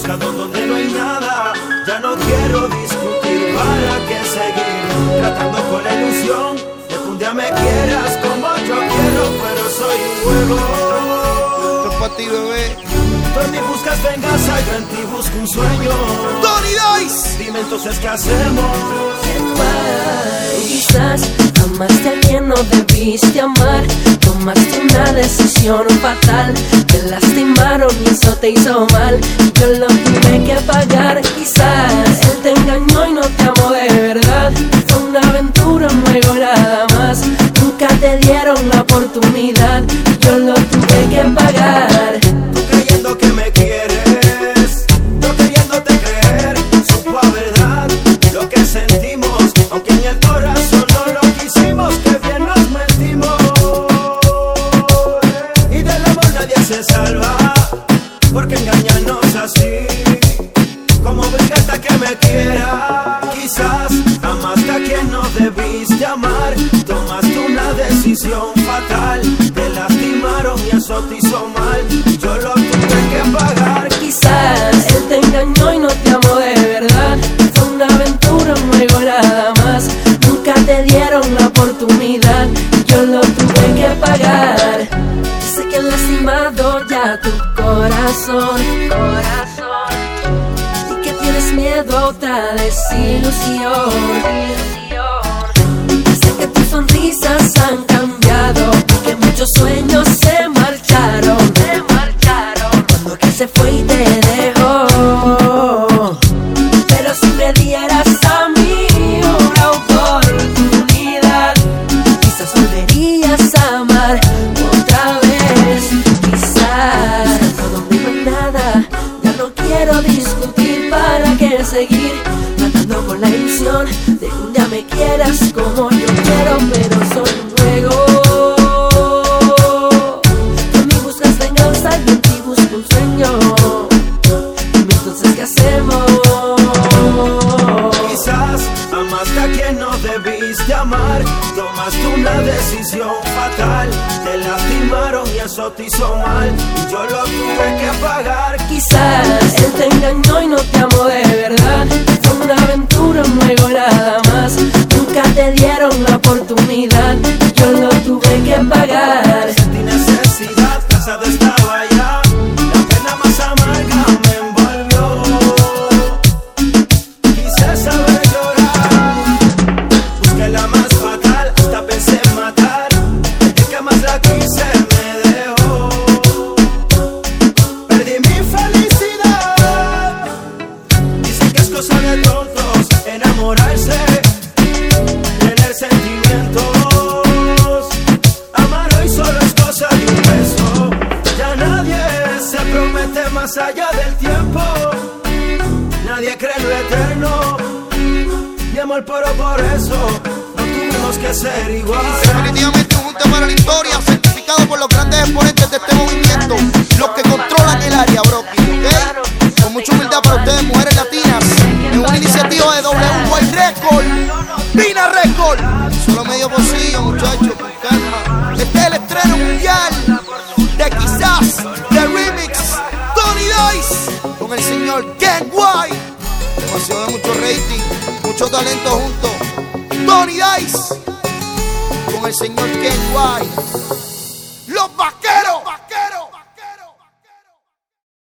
buscando donde no hay nada. Ya no quiero discutir, ¿para qué seguir tratando con la ilusión de que un día me quieras como yo quiero? Pero soy un juego. Esto es para ti, bebé. Tú en mí buscas venganza, yo en ti busco un sueño. Tony Dice. Dime entonces qué hacemos. Quizás amaste a quien no debiste amar. Tomaste una decisión fatal. Te lastimaron y eso te hizo mal. Yo lo tuve que pagar. Quizás él te engañó y no te amó de verdad. Fue una aventura, un juego nada más. Nunca te dieron la oportunidad. Yo lo tuve que pagar. Tú creyendo que me quieres, yo queriéndote creer. Supo a verdad lo que sentimos, aunque en el corazón no lo quisimos. Que bien nos metimos. Y del amor nadie se salva, porque engañarnos así, como obligarte a que me quiera. Quizás amaste a quien no debiste amar. Tomaste una decisión fatal. Te lastimaron y eso te hizo mal. Yo lo tuve que pagar. Quizás él te engañó y no te amó de verdad. Fue una aventura, un juego nada más. Nunca te dieron la oportunidad. Yo lo tuve que pagar. Sé que han lastimado ya tu corazón. Y que tienes miedo a otra desilusión. Sé que tus sonrisas han cambiado y que muchos sueños se marcharon. Cuando aquel se fue y te dejó. Pero si me dieras a mí una oportunidad, quizás volverías a amar otra vez. Quizás donde no hay nada. Ya no quiero discutir, ¿para qué seguir tratando con la ilusión de que un día me quieras como yo quiero? Pero soy un juego. Tú en mí buscas venganza, yo en ti busco un sueño. Dime entonces qué hacemos. Quizás amaste a quien no debiste amar. Tomaste una decisión fatal. Te lastimaron y eso te hizo mal. Y yo lo tuve que pagar. Quizás él te engañó y no te amó de verdad. Fue una aventura, un juego nada más. Nunca te dieron la oportunidad. Yo lo tuve que pagar. Sentí necesidad, cansado estaba ya. La pena más amarga me envolvió. Quise saber llorar. Busqué la más fatal, hasta pensé en matar. El que más la quise me dejó. Perdí mi felicidad. Dicen que es cosa de tontos enamorarse, tener sentimientos. Amar hoy solo es cosa de un beso. Ya nadie se promete más allá del tiempo. Nadie cree en lo eterno. Mi amor, pero por eso no tuvimos que ser igual. Definitivamente un tema para la historia, certificado por los grandes exponentes de este movimiento, los que controlan el área, broki, ¿ok? Con mucha humildad para ustedes, mujeres latinas, en una iniciativa de WY Record, Pina Record. Solo medio pocillo, muchachos, con calma. Este es el estreno mundial de Quizás, de Remix, Tony Dice, con el señor Ken White. Demasiado de mucho rating, mucho talento juntos. Tony Dice con el señor Ken White.